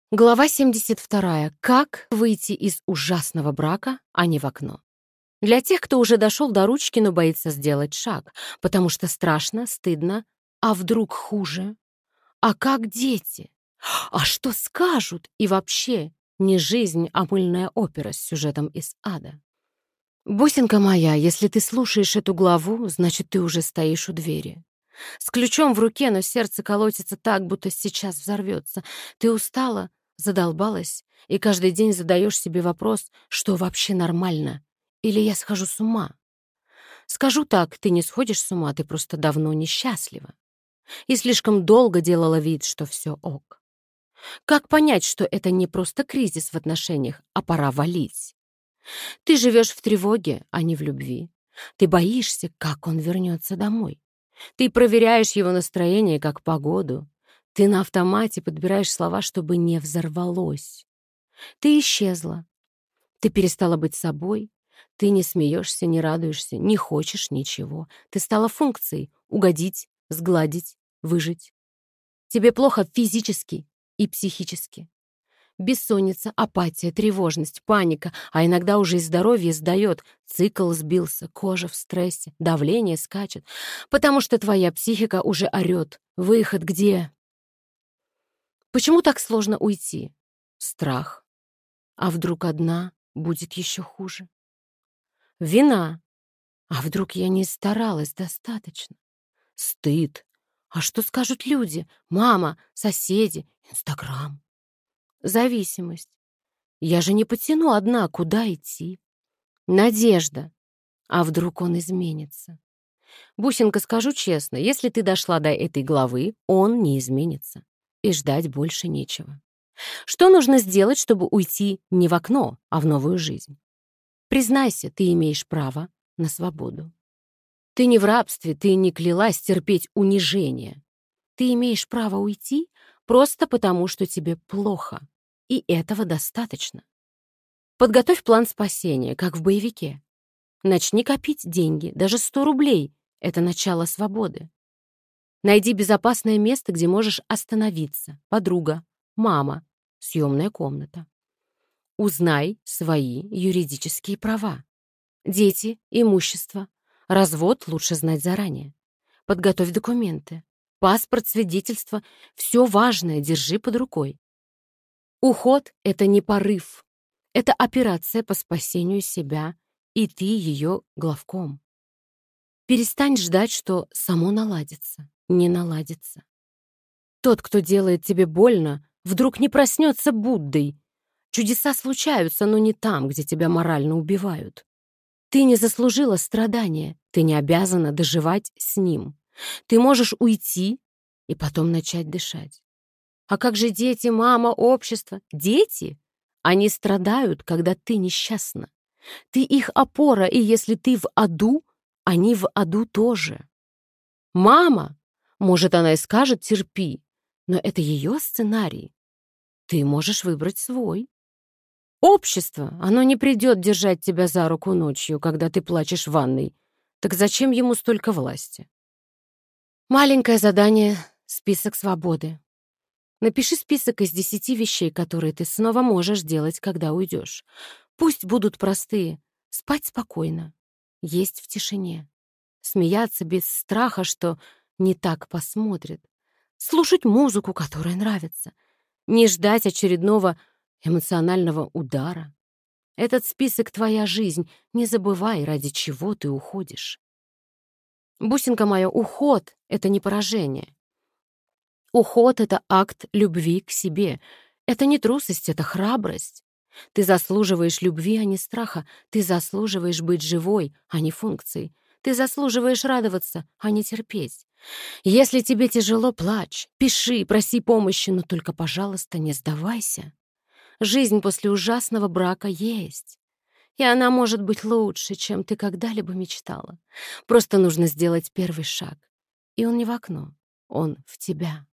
Глава 72. Как выйти из ужасного брака, а не в окно? Для тех, кто уже дошел до ручки, но боится сделать шаг, потому что страшно, стыдно, а вдруг хуже? А как дети? А что скажут? И вообще, не жизнь, а мыльная опера с сюжетом из ада. Бусинка моя, если ты слушаешь эту главу, значит, ты уже стоишь у двери. С ключом в руке, но сердце колотится так, будто сейчас взорвется. Ты устала, задолбалась, и каждый день задаешь себе вопрос, что вообще нормально, или я схожу с ума. Скажу так, ты не сходишь с ума, ты просто давно несчастлива. И слишком долго делала вид, что все ок. Как понять, что это не просто кризис в отношениях, а пора валить? Ты живешь в тревоге, а не в любви. Ты боишься, как он вернется домой. Ты проверяешь его настроение, как погоду. Ты на автомате подбираешь слова, чтобы не взорвалось. Ты исчезла. Ты перестала быть собой. Ты не смеешься, не радуешься, не хочешь ничего. Ты стала функцией — угодить, сгладить, выжить. Тебе плохо физически и психически. Бессонница, апатия, тревожность, паника, а иногда уже и здоровье сдает. Цикл сбился, кожа в стрессе, давление скачет, потому что твоя психика уже орёт. Выход где? Почему так сложно уйти? Страх. А вдруг одна будет еще хуже? Вина. А вдруг я не старалась достаточно? Стыд. А что скажут люди? Мама, соседи, Инстаграм. Зависимость. Я же не потяну одна, куда идти? Надежда. А вдруг он изменится? Бусинка, скажу честно, если ты дошла до этой главы, он не изменится. И ждать больше нечего. Что нужно сделать, чтобы уйти не в окно, а в новую жизнь? Признайся, ты имеешь право на свободу. Ты не в рабстве, ты не клялась терпеть унижение. Ты имеешь право уйти просто потому, что тебе плохо. И этого достаточно. Подготовь план спасения, как в боевике. Начни копить деньги, даже 100 рублей — это начало свободы. Найди безопасное место, где можешь остановиться. Подруга, мама, съемная комната. Узнай свои юридические права. Дети, имущество. Развод лучше знать заранее. Подготовь документы. Паспорт, свидетельство. Все важное держи под рукой. Уход — это не порыв. Это операция по спасению себя, и ты ее главком. Перестань ждать, что само наладится. Не наладится. Тот, кто делает тебе больно, вдруг не проснется Буддой. Чудеса случаются, но не там, где тебя морально убивают. Ты не заслужила страдания, ты не обязана доживать с ним. Ты можешь уйти и потом начать дышать. А как же дети, мама, общество? Дети? Они страдают, когда ты несчастна. Ты их опора, и если ты в аду, они в аду тоже. Мама, может, она и скажет «терпи», но это ее сценарий. Ты можешь выбрать свой. Общество, оно не придет держать тебя за руку ночью, когда ты плачешь в ванной. Так зачем ему столько власти? Маленькое задание — список свободы. Напиши список из 10 вещей, которые ты снова можешь делать, когда уйдешь. Пусть будут простые. Спать спокойно, есть в тишине, смеяться без страха, что не так посмотрят, слушать музыку, которая нравится, не ждать очередного эмоционального удара. Этот список — твоя жизнь. Не забывай, ради чего ты уходишь. Бусинка моя, уход — это не поражение. Уход — это акт любви к себе. Это не трусость, это храбрость. Ты заслуживаешь любви, а не страха. Ты заслуживаешь быть живой, а не функцией. Ты заслуживаешь радоваться, а не терпеть. Если тебе тяжело, плачь, пиши, проси помощи, но только, пожалуйста, не сдавайся. Жизнь после ужасного брака есть. И она может быть лучше, чем ты когда-либо мечтала. Просто нужно сделать первый шаг. И он не в окно, он в тебя.